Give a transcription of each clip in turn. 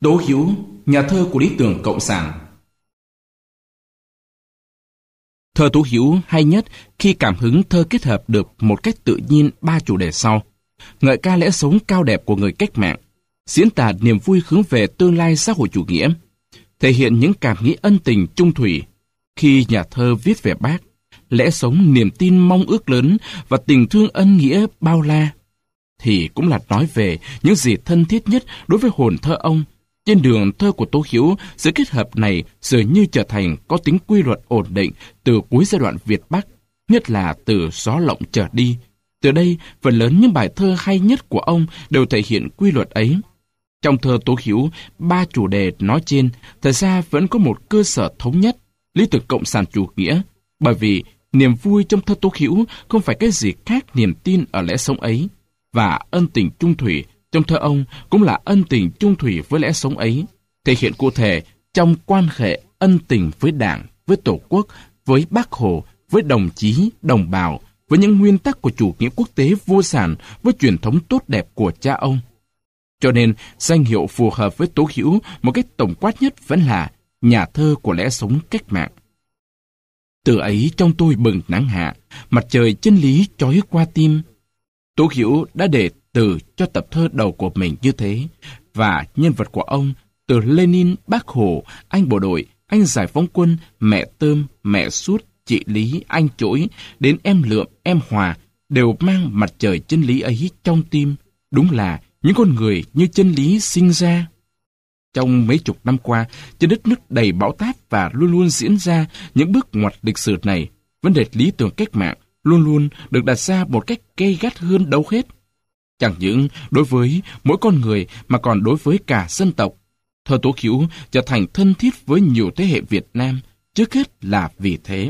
Tố Hữu, nhà thơ của lý tưởng cộng sản. Thơ Tố Hữu hay nhất khi cảm hứng thơ kết hợp được một cách tự nhiên ba chủ đề sau: ngợi ca lẽ sống cao đẹp của người cách mạng, diễn tả niềm vui hướng về tương lai xã hội chủ nghĩa, thể hiện những cảm nghĩ ân tình trung thủy. Khi nhà thơ viết về Bác, lẽ sống, niềm tin, mong ước lớn và tình thương ân nghĩa bao la, thì cũng là nói về những gì thân thiết nhất đối với hồn thơ ông. Trên đường thơ của Tố Hữu, sự kết hợp này dường như trở thành có tính quy luật ổn định từ cuối giai đoạn Việt Bắc, nhất là từ Gió Lộng trở đi. Từ đây, phần lớn những bài thơ hay nhất của ông đều thể hiện quy luật ấy. Trong thơ Tố Hữu, ba chủ đề nói trên, thật ra vẫn có một cơ sở thống nhất, lý tưởng cộng sản chủ nghĩa, bởi vì niềm vui trong thơ Tố Hữu không phải cái gì khác niềm tin ở lẽ sống ấy, và ân tình trung thủy trong thơ ông cũng là ân tình trung thủy với lẽ sống ấy, thể hiện cụ thể trong quan hệ ân tình với Đảng, với Tổ quốc, với Bác Hồ, với đồng chí, đồng bào, với những nguyên tắc của chủ nghĩa quốc tế vô sản, với truyền thống tốt đẹp của cha ông. Cho nên, danh hiệu phù hợp với Tố Hữu một cách tổng quát nhất vẫn là nhà thơ của lẽ sống cách mạng. Từ ấy trong tôi bừng nắng hạ, mặt trời chân lý chói qua tim. Tố Hữu đã để từ cho tập thơ đầu của mình như thế, và nhân vật của ông, từ Lenin, Bác Hồ, anh bộ đội, anh giải phóng quân, mẹ Tơm, mẹ Sút, chị Lý, anh Chỗi, đến em Lượm, em Hòa, đều mang mặt trời chân lý ấy trong tim. Đúng là những con người như chân lý sinh ra. Trong mấy chục năm qua, trên đất nước đầy bão táp và luôn luôn diễn ra những bước ngoặt lịch sử này, vấn đề lý tưởng cách mạng luôn luôn được đặt ra một cách gay gắt hơn đâu hết. Chẳng những đối với mỗi con người mà còn đối với cả dân tộc. Thơ Tố Hữu trở thành thân thiết với nhiều thế hệ Việt Nam, trước hết là vì thế.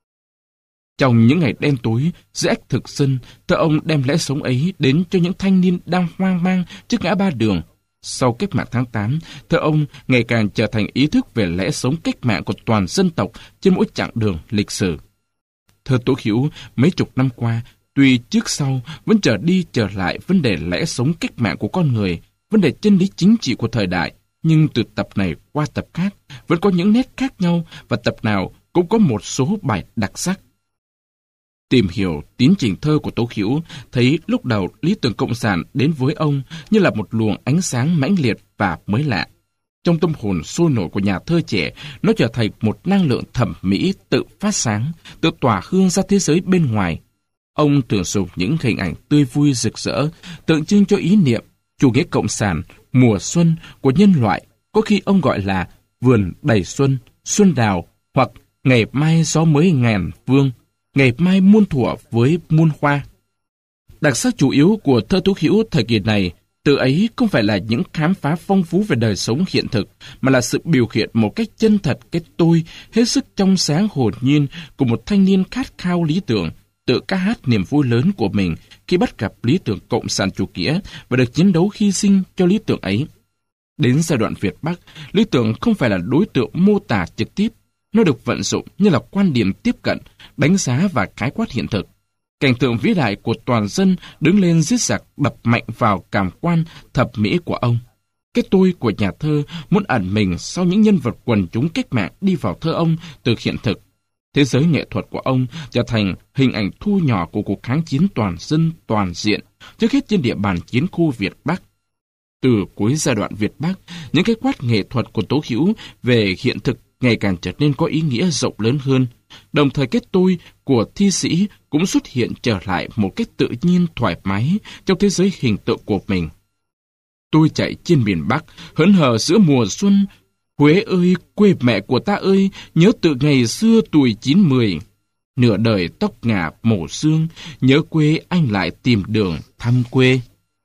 Trong những ngày đen tối, giữa ách thực dân, thơ ông đem lẽ sống ấy đến cho những thanh niên đang hoang mang trước ngã ba đường. Sau cách mạng tháng 8, thơ ông ngày càng trở thành ý thức về lẽ sống cách mạng của toàn dân tộc trên mỗi chặng đường lịch sử. Thơ Tố Hữu mấy chục năm qua, tuy trước sau vẫn trở đi trở lại vấn đề lẽ sống cách mạng của con người, vấn đề chân lý chính trị của thời đại, nhưng từ tập này qua tập khác vẫn có những nét khác nhau, và tập nào cũng có một số bài đặc sắc. Tìm hiểu tiến trình thơ của Tố Hữu, thấy lúc đầu lý tưởng cộng sản đến với ông như là một luồng ánh sáng mãnh liệt và mới lạ. Trong tâm hồn sôi nổi của nhà thơ trẻ, nó trở thành một năng lượng thẩm mỹ tự phát sáng, tự tỏa hương ra thế giới bên ngoài. Ông thường dùng những hình ảnh tươi vui rực rỡ, tượng trưng cho ý niệm chủ nghĩa cộng sản, mùa xuân của nhân loại, có khi ông gọi là vườn đầy xuân, xuân đào, hoặc ngày mai gió mới ngàn vương, ngày mai muôn thuở với muôn hoa. Đặc sắc chủ yếu của thơ Tố Hữu thời kỳ này, từ ấy không phải là những khám phá phong phú về đời sống hiện thực, mà là sự biểu hiện một cách chân thật cái tôi hết sức trong sáng hồn nhiên của một thanh niên khát khao lý tưởng, tự ca hát niềm vui lớn của mình khi bắt gặp lý tưởng cộng sản chủ nghĩa và được chiến đấu hy sinh cho lý tưởng ấy. Đến giai đoạn Việt Bắc, lý tưởng không phải là đối tượng mô tả trực tiếp, nó được vận dụng như là quan điểm tiếp cận, đánh giá và khái quát hiện thực. Cảnh tượng vĩ đại của toàn dân đứng lên giết giặc đập mạnh vào cảm quan thẩm mỹ của ông. Cái tôi của nhà thơ muốn ẩn mình sau những nhân vật quần chúng cách mạng đi vào thơ ông từ hiện thực. Thế giới nghệ thuật của ông trở thành hình ảnh thu nhỏ của cuộc kháng chiến toàn dân toàn diện, trước hết trên địa bàn chiến khu Việt Bắc. Từ cuối giai đoạn Việt Bắc, những cái quát nghệ thuật của Tố Hữu về hiện thực ngày càng trở nên có ý nghĩa rộng lớn hơn. Đồng thời cái tôi của thi sĩ cũng xuất hiện trở lại một cách tự nhiên thoải mái trong thế giới hình tượng của mình. Tôi chạy trên miền Bắc, hớn hở giữa mùa xuân. Huế ơi, quê mẹ của ta ơi, nhớ từ ngày xưa tuổi 9-10. Nửa đời tóc ngả màu xương, nhớ quê anh lại tìm đường thăm quê.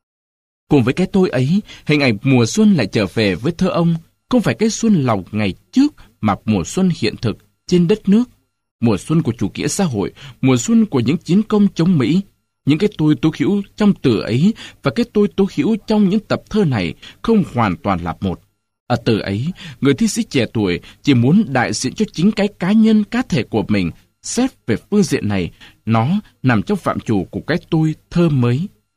Cùng với cái tôi ấy, hình ảnh mùa xuân lại trở về với thơ ông, không phải cái xuân lòng ngày trước mà mùa xuân hiện thực trên đất nước. Mùa xuân của chủ nghĩa xã hội, mùa xuân của những chiến công chống Mỹ. Những cái tôi Tố Hữu trong từ ấy và cái tôi Tố Hữu trong những tập thơ này không hoàn toàn là một. Ở từ ấy, người thi sĩ trẻ tuổi chỉ muốn đại diện cho chính cái cá nhân cá thể của mình. Xét về phương diện này, nó nằm trong phạm trù của cái tôi thơ mới.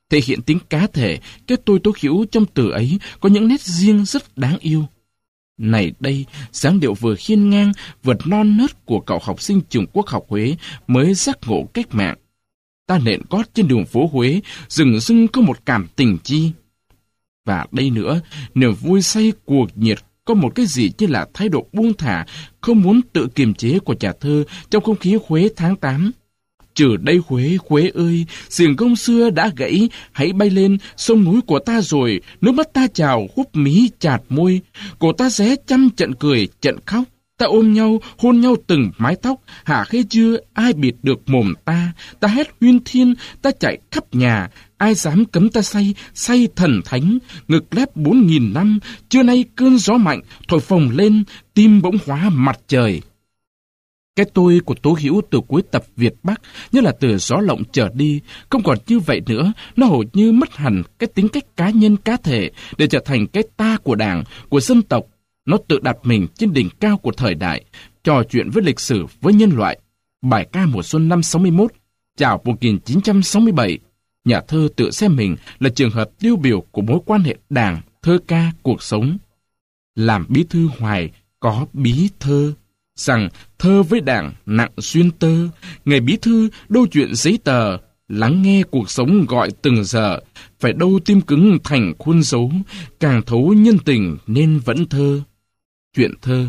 thể hiện tính cá thể, cái tôi tố hữu trong từ ấy có những nét riêng rất đáng yêu. Này đây, dáng điệu vừa hiên ngang, vừa non nớt của cậu học sinh trường Quốc học Huế mới giác ngộ cách mạng. Ta nện gót trên đường phố Huế, dừng dưng có một cảm tình chi. Và đây nữa, niềm vui say cuồng nhiệt có một cái gì như là thái độ buông thả, không muốn tự kiềm chế của nhà thơ trong không khí Huế tháng 8. Trừ đây Huế, Huế ơi, xiềng gông xưa đã gãy, hãy bay lên, sông núi của ta rồi, nước mắt ta trào, húp mí chạt môi, cổ ta ré trăm trận cười, trận khóc, ta ôm nhau, hôn nhau từng mái tóc, hả khê chưa, ai bịt được mồm ta hét huyên thiên, ta chạy khắp nhà, ai dám cấm ta say, say thần thánh, ngực lép 4.000 năm, trưa nay cơn gió mạnh, thổi phồng lên, tim bỗng hóa mặt trời. Cái tôi của Tố Hữu từ cuối tập Việt Bắc, như là từ gió lộng trở đi, không còn như vậy nữa, nó hầu như mất hẳn cái tính cách cá nhân cá thể để trở thành cái ta của Đảng, của dân tộc. Nó tự đặt mình trên đỉnh cao của thời đại, trò chuyện với lịch sử, với nhân loại. Bài ca mùa xuân năm 61, chào 1967, nhà thơ tự xem mình là trường hợp tiêu biểu của mối quan hệ Đảng, thơ ca, cuộc sống. Làm bí thư hoài có bí thơ, rằng thơ với Đảng nặng xuyên tơ, ngày bí thư đôi chuyện giấy tờ, lắng nghe cuộc sống gọi từng giờ, phải đâu tim cứng thành khuôn dấu, càng thấu nhân tình nên vẫn thơ. Chuyện thơ.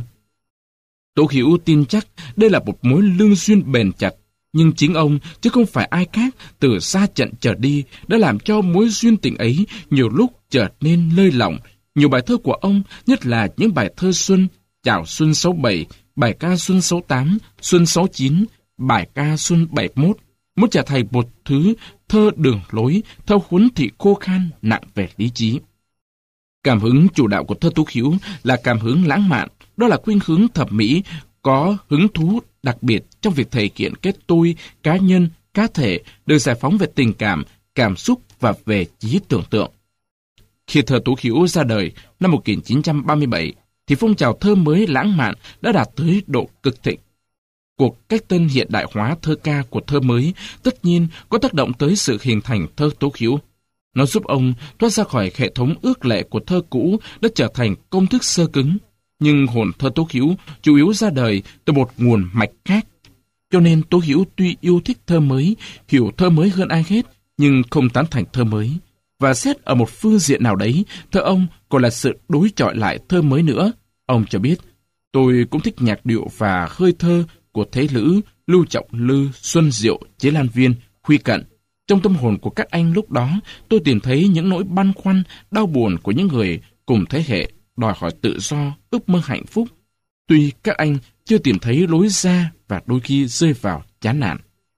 Tố Hữu tin chắc đây là một mối lương duyên bền chặt, nhưng chính ông, chứ không phải ai khác, từ xa trận trở đi, đã làm cho mối duyên tình ấy nhiều lúc trở nên lơi lỏng. Nhiều bài thơ của ông, nhất là những bài thơ xuân, chào xuân 67, bài ca xuân 68, xuân 69, bài ca xuân 71, muốn trở thành một thứ thơ đường lối, thơ huấn thị khô khan nặng về lý trí. Cảm hứng chủ đạo của thơ Tố Hữu là cảm hứng lãng mạn, đó là khuynh hướng thẩm mỹ, có hứng thú đặc biệt trong việc thể hiện cái tôi cá nhân, cá thể được giải phóng về tình cảm, cảm xúc và về trí tưởng tượng. Khi thơ Tố Hữu ra đời năm 1937, thì phong trào thơ mới lãng mạn đã đạt tới độ cực thịnh. Cuộc cách tân hiện đại hóa thơ ca của thơ mới tất nhiên có tác động tới sự hình thành thơ Tố Hữu. Nó giúp ông thoát ra khỏi hệ thống ước lệ của thơ cũ đã trở thành công thức xơ cứng. Nhưng hồn thơ Tố Hữu chủ yếu ra đời từ một nguồn mạch khác. Cho nên Tố Hữu tuy yêu thích thơ mới, hiểu thơ mới hơn ai hết, nhưng không tán thành thơ mới. Và xét ở một phương diện nào đấy, thơ ông còn là sự đối chọi lại thơ mới nữa. Ông cho biết, tôi cũng thích nhạc điệu và hơi thơ của Thế Lữ, Lưu Trọng Lư, Xuân Diệu, Chế Lan Viên, Huy Cận. Trong tâm hồn của các anh lúc đó, tôi tìm thấy những nỗi băn khoăn, đau buồn của những người cùng thế hệ, đòi hỏi tự do, ước mơ hạnh phúc. Tuy các anh chưa tìm thấy lối ra và đôi khi rơi vào chán nản.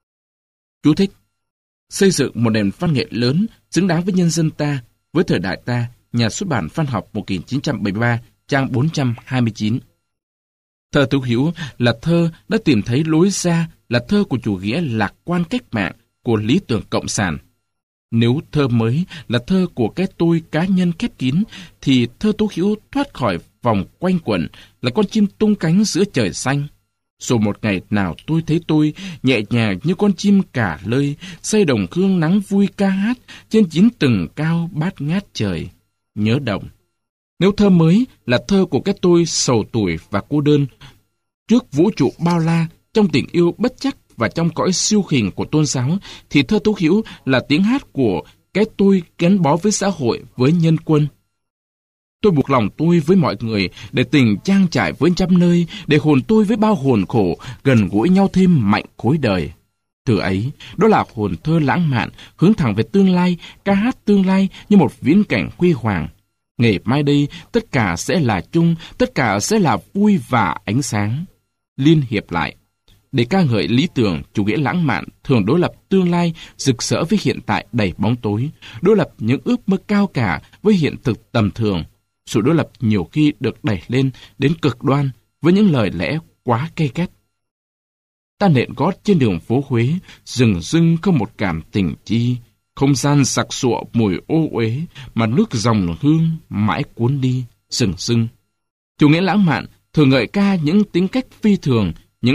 Chú thích: xây dựng một nền văn nghệ lớn, xứng đáng với nhân dân ta, với thời đại ta. Nhà xuất bản Văn học 1973, trang 429. Thơ Tố Hữu là thơ đã tìm thấy lối ra, là thơ của chủ nghĩa lạc quan cách mạng, của lý tưởng cộng sản. Nếu thơ mới là thơ của cái tôi cá nhân khép kín, thì thơ Tố Hữu thoát khỏi vòng quanh quẩn, là con chim tung cánh giữa trời xanh. Rồi một ngày nào tôi thấy tôi nhẹ nhàng như con chim cả lơi, say đồng hương nắng vui ca hát trên chín tầng cao bát ngát trời. Nhớ Đồng. Nếu thơ mới là thơ của cái tôi sầu tủi và cô đơn, trước vũ trụ bao la, trong tình yêu bất chắc và trong cõi siêu hình của tôn giáo, thì thơ Tố Hữu là tiếng hát của cái tôi gắn bó với xã hội, với nhân quân. Tôi buộc lòng tôi với mọi người, để tình trang trải với trăm nơi, để hồn tôi với bao hồn khổ, gần gũi nhau thêm mạnh khối đời. Từ ấy, đó là hồn thơ lãng mạn, hướng thẳng về tương lai, ca hát tương lai như một viễn cảnh huy hoàng. Ngày mai đây, tất cả sẽ là chung, tất cả sẽ là vui và ánh sáng. Liên hiệp lại. Để ca ngợi lý tưởng, chủ nghĩa lãng mạn thường đối lập tương lai rực rỡ với hiện tại đầy bóng tối, đối lập những ước mơ cao cả với hiện thực tầm thường. Sự đối lập nhiều khi được đẩy lên đến cực đoan với những lời lẽ quá cay gắt. Ta nện gót trên đường phố Huế, rừng rưng không một cảm tình chi, không gian sặc sụa mùi ô uế, mà nước dòng hương mãi cuốn đi, rừng rưng. Chủ nghĩa lãng mạn thường ngợi ca những tính cách phi thường, những cách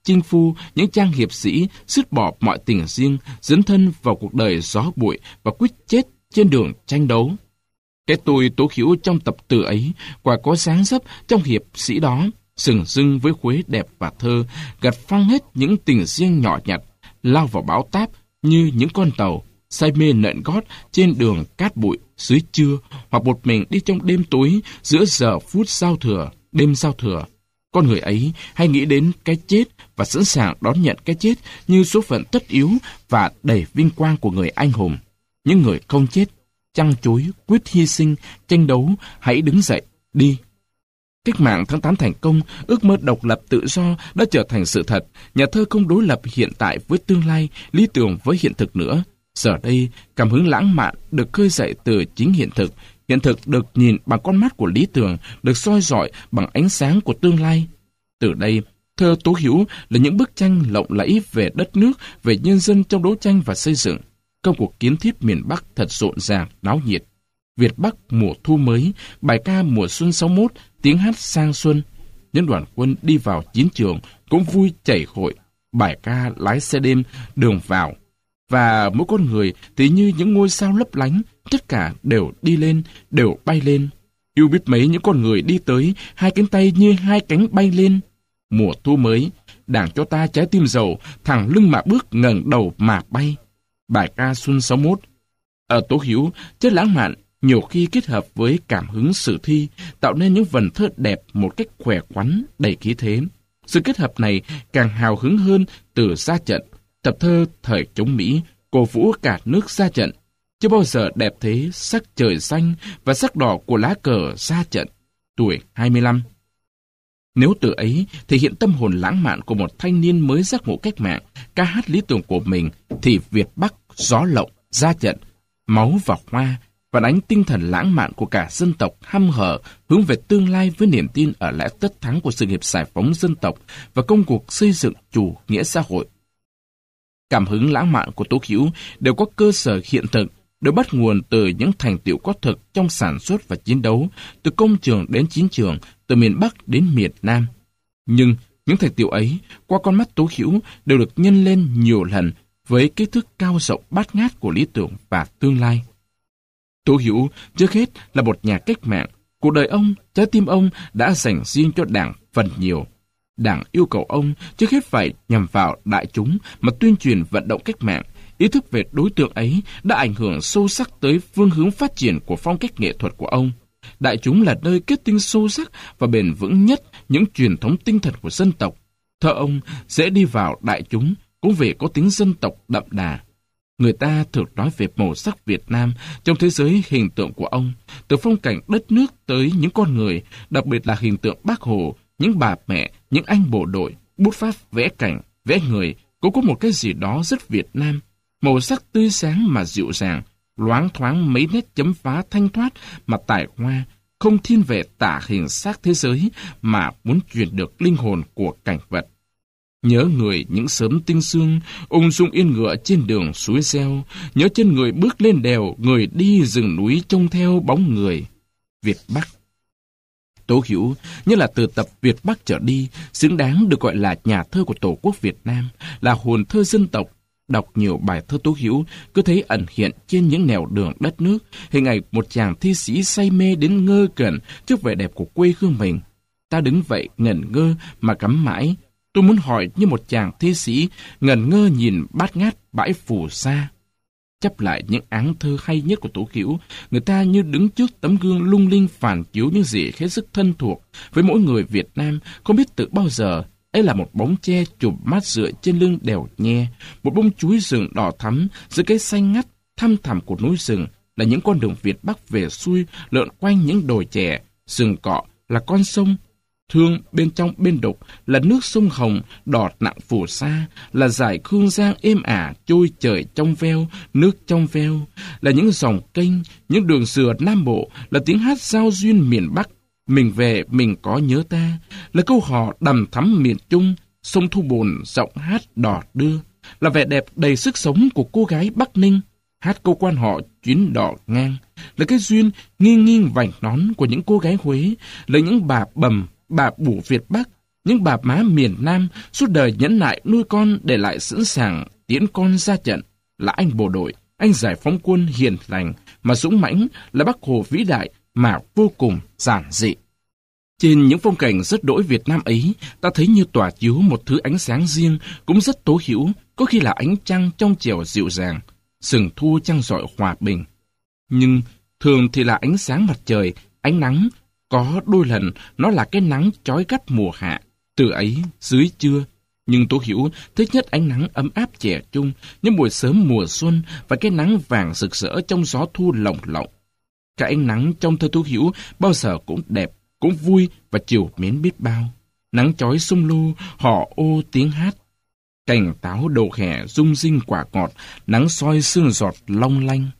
chinh phu, những trang hiệp sĩ, dứt bỏ mọi tình riêng, dấn thân vào cuộc đời gió bụi và quyết chết trên đường tranh đấu. Cái tôi Tố Hữu trong tập từ ấy quả có dáng dấp trong hiệp sĩ đó, sừng sững với khuế đẹp và thơ, gạt phăng hết những tình riêng nhỏ nhặt, lao vào bão táp như những con tàu, say mê nện gót trên đường cát bụi dưới trưa, hoặc một mình đi trong đêm tối giữa giờ phút giao thừa, đêm giao thừa. Con người ấy hay nghĩ đến cái chết và sẵn sàng đón nhận cái chết như số phận tất yếu và đầy vinh quang của người anh hùng. Những người không chết, chăn chối, quyết hy sinh, tranh đấu, hãy đứng dậy, đi. Cách mạng tháng 8 thành công, ước mơ độc lập tự do đã trở thành sự thật. Nhà thơ không đối lập hiện tại với tương lai, lý tưởng với hiện thực nữa. Giờ đây, cảm hứng lãng mạn được khơi dậy từ chính hiện thực. Hiện thực được nhìn bằng con mắt của lý tưởng, được soi rọi bằng ánh sáng của tương lai. Từ đây, thơ Tố Hữu là những bức tranh lộng lẫy về đất nước, về nhân dân trong đấu tranh và xây dựng. Công cuộc kiến thiết miền Bắc thật rộn ràng, náo nhiệt. Việt Bắc mùa thu mới, bài ca mùa xuân 61, tiếng hát sang xuân. Những đoàn quân đi vào chiến trường cũng vui chảy hội, bài ca lái xe đêm đường vào. Và mỗi con người thì như những ngôi sao lấp lánh, tất cả đều đi lên, đều bay lên. Yêu biết mấy những con người đi tới, hai cánh tay như hai cánh bay lên. Mùa thu mới, Đảng cho ta trái tim dầu, thẳng lưng mà bước, ngẩng đầu mà bay. Bài ca Xuân 61. Ở Tố Hữu, chất lãng mạn nhiều khi kết hợp với cảm hứng sử thi, tạo nên những vần thơ đẹp một cách khỏe khoắn, đầy khí thế. Sự kết hợp này càng hào hứng hơn từ ra trận. Tập thơ thời chống Mỹ, cổ vũ cả nước ra trận. Chưa bao giờ đẹp thế sắc trời xanh và sắc đỏ của lá cờ ra trận. Tuổi 25. Nếu từ ấy thể hiện tâm hồn lãng mạn của một thanh niên mới giác ngộ cách mạng, ca hát lý tưởng của mình, thì Việt Bắc gió lộng ra trận, máu và hoa, phản ánh tinh thần lãng mạn của cả dân tộc hăm hở hướng về tương lai với niềm tin ở lẽ tất thắng của sự nghiệp giải phóng dân tộc và công cuộc xây dựng chủ nghĩa xã hội. Cảm hứng lãng mạn của Tố Hữu đều có cơ sở hiện thực, đều bắt nguồn từ những thành tựu có thực trong sản xuất và chiến đấu, từ công trường đến chiến trường, từ miền Bắc đến miền Nam. Nhưng những thành tựu ấy, qua con mắt Tố Hữu đều được nhân lên nhiều lần với kích thước cao rộng bát ngát của lý tưởng và tương lai. Tố Hữu trước hết là một nhà cách mạng. Cuộc đời ông, trái tim ông đã dành riêng cho Đảng phần nhiều. Đảng yêu cầu ông trước hết phải nhằm vào đại chúng mà tuyên truyền vận động cách mạng. Ý thức về đối tượng ấy đã ảnh hưởng sâu sắc tới phương hướng phát triển của phong cách nghệ thuật của ông. Đại chúng là nơi kết tinh sâu sắc và bền vững nhất những truyền thống tinh thần của dân tộc. Thơ ông dễ đi vào đại chúng, cũng vì có tính dân tộc đậm đà. Người ta thường nói về màu sắc Việt Nam trong thế giới hình tượng của ông, từ phong cảnh đất nước tới những con người, đặc biệt là hình tượng Bác Hồ, những bà mẹ, những anh bộ đội, bút pháp vẽ cảnh, vẽ người, cũng có một cái gì đó rất Việt Nam. Màu sắc tươi sáng mà dịu dàng, loáng thoáng mấy nét chấm phá thanh thoát mà tài hoa, không thiên về tả hình xác thế giới mà muốn truyền được linh hồn của cảnh vật. Nhớ người những sớm tinh sương, ung dung yên ngựa trên đường suối reo, nhớ chân người bước lên đèo, người đi rừng núi trông theo bóng người. Việt Bắc. Tố Hữu, như là từ tập Việt Bắc trở đi, xứng đáng được gọi là nhà thơ của Tổ quốc Việt Nam, là hồn thơ dân tộc. Đọc nhiều bài thơ Tố Hữu, cứ thấy ẩn hiện trên những nẻo đường đất nước, hình ảnh một chàng thi sĩ say mê đến ngơ ngẩn trước vẻ đẹp của quê hương mình. Ta đứng vậy ngẩn ngơ mà cắm mãi. Tôi muốn hỏi như một chàng thi sĩ ngẩn ngơ nhìn bát ngát bãi phù sa. Chấp lại những áng thơ hay nhất của Tố Hữu, người ta như đứng trước tấm gương lung linh phản chiếu những gì hết sức thân thuộc với mỗi người Việt Nam, không biết từ bao giờ. Ấy là một bóng tre chùm mát dựa trên lưng đèo Nhe, một bông chuối rừng đỏ thắm giữa cái xanh ngắt thăm thẳm của núi rừng, là những con đường Việt Bắc về xuôi lượn quanh những đồi chè, rừng cọ là con sông Thương bên trong bên đục, là nước sông Hồng đọt nặng phù sa, là dải Khương Giang êm ả trôi trời trong veo, nước trong veo, là những dòng kênh, những đường dừa Nam Bộ, là tiếng hát giao duyên miền Bắc. Mình về mình có nhớ ta, là câu hò đầm thắm miền Trung, sông Thu Bồn giọng hát đò đưa, là vẻ đẹp đầy sức sống của cô gái Bắc Ninh, hát câu quan họ chuyến đò ngang, là cái duyên nghiêng nghiêng vành nón của những cô gái Huế, là những bà bầm, bà bủ Việt Bắc, Những bà má miền Nam suốt đời nhẫn nại nuôi con để lại sẵn sàng tiễn con ra trận, là anh bộ đội, anh giải phóng quân hiền lành mà dũng mãnh, là Bác Hồ vĩ đại mà vô cùng giản dị. Trên những phong cảnh rất đỗi Việt Nam ấy, ta thấy như tỏa chiếu một thứ ánh sáng riêng, cũng rất tố hữu, có khi là ánh trăng trong trẻo dịu dàng, sừng thu trăng rọi hòa bình. Nhưng thường thì là ánh sáng mặt trời, ánh nắng, có đôi lần nó là cái nắng chói gắt mùa hạ, từ ấy dưới trưa. Nhưng Tố Hữu thích nhất ánh nắng ấm áp trẻ trung, những buổi sớm mùa xuân và cái nắng vàng rực rỡ trong gió thu lồng lộng. Cái ánh nắng trong thơ Tố Hữu bao giờ cũng đẹp, cũng vui và chiều mến biết bao. Nắng chói sung lô, hò ô tiếng hát. Cành táo đầu hè rung rinh quả ngọt, nắng soi sương giọt long lanh.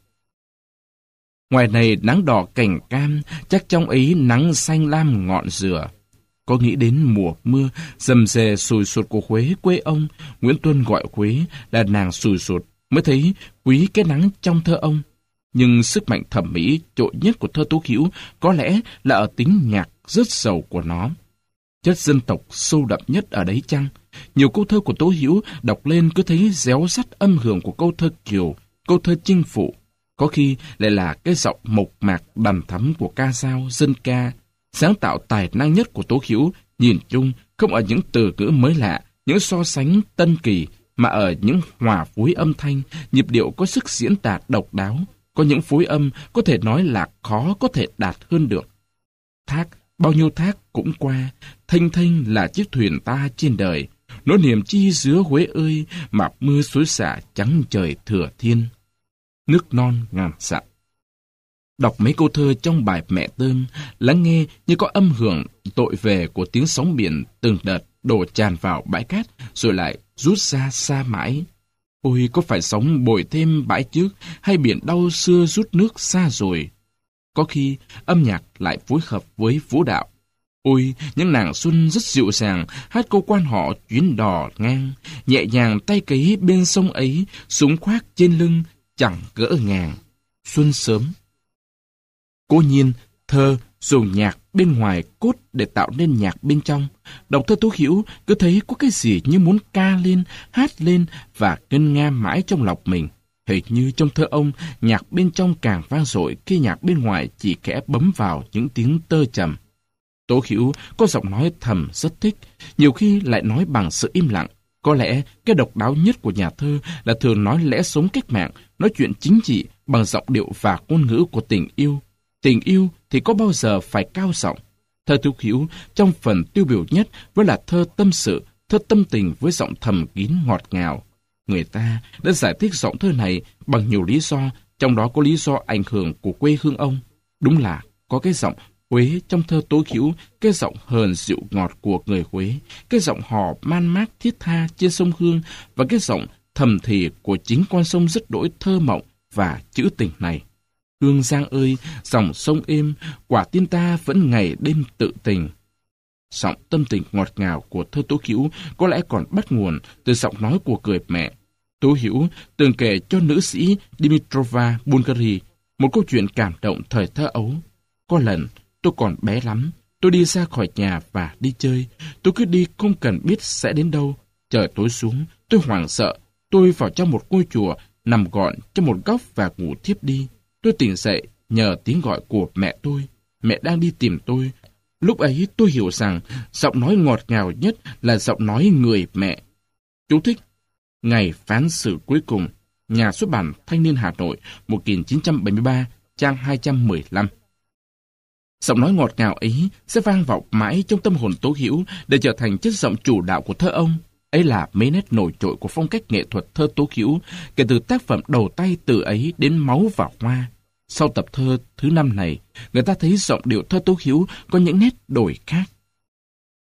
Ngoài này nắng đỏ cành cam, chắc trong ấy nắng xanh lam ngọn dừa. Có nghĩ đến mùa mưa, rầm rề sùi sụt của Huế quê ông, Nguyễn Tuân gọi Huế là nàng sùi sụt, mới thấy quý cái nắng trong thơ ông. Nhưng sức mạnh thẩm mỹ trội nhất của thơ Tố Hữu có lẽ là ở tính nhạc rất sầu của nó. Chất dân tộc sâu đậm nhất ở đấy chăng? Nhiều câu thơ của Tố Hữu đọc lên cứ thấy réo rắt âm hưởng của câu thơ kiều, câu thơ chinh phụ. Có khi lại là cái giọng mộc mạc đằm thắm của ca dao, dân ca. Sáng tạo tài năng nhất của Tố Hữu nhìn chung không ở những từ ngữ mới lạ, những so sánh tân kỳ, mà ở những hòa phối âm thanh, nhịp điệu có sức diễn tả độc đáo. Có những phối âm có thể nói là khó có thể đạt hơn được. Thác, bao nhiêu thác cũng qua, thênh thênh là chiếc thuyền ta trên đời. Nỗi niềm chi giữa Huế ơi, mà mưa xối xả trắng trời thừa thiên. Nước non ngàn dặm. Đọc mấy câu thơ trong bài Mẹ Tôm, lắng nghe như có âm hưởng tội về của tiếng sóng biển từng đợt đổ tràn vào bãi cát rồi lại rút ra xa mãi. Ôi, có phải sóng bồi thêm bãi trước hay biển đau xưa rút nước xa rồi? Có khi âm nhạc lại phối hợp với vũ đạo. Ôi, những nàng xuân rất dịu dàng hát câu quan họ chuyến đò ngang, nhẹ nhàng tay cấy bên sông ấy, súng khoác trên lưng chẳng gỡ ngàng. Xuân sớm. Cố nhiên, thơ dùng nhạc bên ngoài cốt để tạo nên nhạc bên trong. Đọc thơ Tố Hữu cứ thấy có cái gì như muốn ca lên, hát lên và ngân nga mãi trong lòng mình. Hệt như trong thơ ông, nhạc bên trong càng vang dội khi nhạc bên ngoài chỉ khẽ bấm vào những tiếng tơ trầm. Tố Hữu có giọng nói thầm rất thích, nhiều khi lại nói bằng sự im lặng. Có lẽ cái độc đáo nhất của nhà thơ là thường nói lẽ sống cách mạng, nói chuyện chính trị bằng giọng điệu và ngôn ngữ của tình yêu. Tình yêu thì có bao giờ phải cao giọng. Thơ Tố Hữu trong phần tiêu biểu nhất vẫn là thơ tâm sự, thơ tâm tình với giọng thầm kín ngọt ngào. Người ta đã giải thích giọng thơ này bằng nhiều lý do, trong đó có lý do ảnh hưởng của quê hương ông. Đúng là có cái giọng Huế trong thơ Tố Hữu, cái giọng hờn dịu ngọt của người Huế, cái giọng hò man mác thiết tha trên sông Hương và cái giọng thầm thì của chính con sông rất đỗi thơ mộng và trữ tình này. Hương Giang ơi, dòng sông êm, quả tim ta vẫn ngày đêm tự tình. Giọng tâm tình ngọt ngào của thơ Tố Hữu có lẽ còn bắt nguồn từ giọng nói của người mẹ. Tố Hữu từng kể cho nữ sĩ Dimitrova Bulgari một câu chuyện cảm động thời thơ ấu. Có lần, tôi còn bé lắm, tôi đi ra khỏi nhà và đi chơi. Tôi cứ đi không cần biết sẽ đến đâu. Trời tối xuống, tôi hoảng sợ. Tôi vào trong một ngôi chùa, nằm gọn trong một góc và ngủ thiếp đi. Tôi tỉnh dậy nhờ tiếng gọi của mẹ tôi. Mẹ đang đi tìm tôi. Lúc ấy tôi hiểu rằng giọng nói ngọt ngào nhất là giọng nói người mẹ. Chú thích: Ngày phán xử cuối cùng, Nhà xuất bản Thanh niên Hà Nội, 1973, trang 215. Giọng nói ngọt ngào ấy sẽ vang vọng mãi trong tâm hồn Tố Hữu để trở thành chất giọng chủ đạo của thơ ông. Ấy là mấy nét nổi trội của phong cách nghệ thuật thơ Tố Hữu, kể từ tác phẩm đầu tay từ ấy đến Máu và Hoa. Sau tập thơ thứ 5 này, người ta thấy giọng điệu thơ Tố Hữu có những nét đổi khác.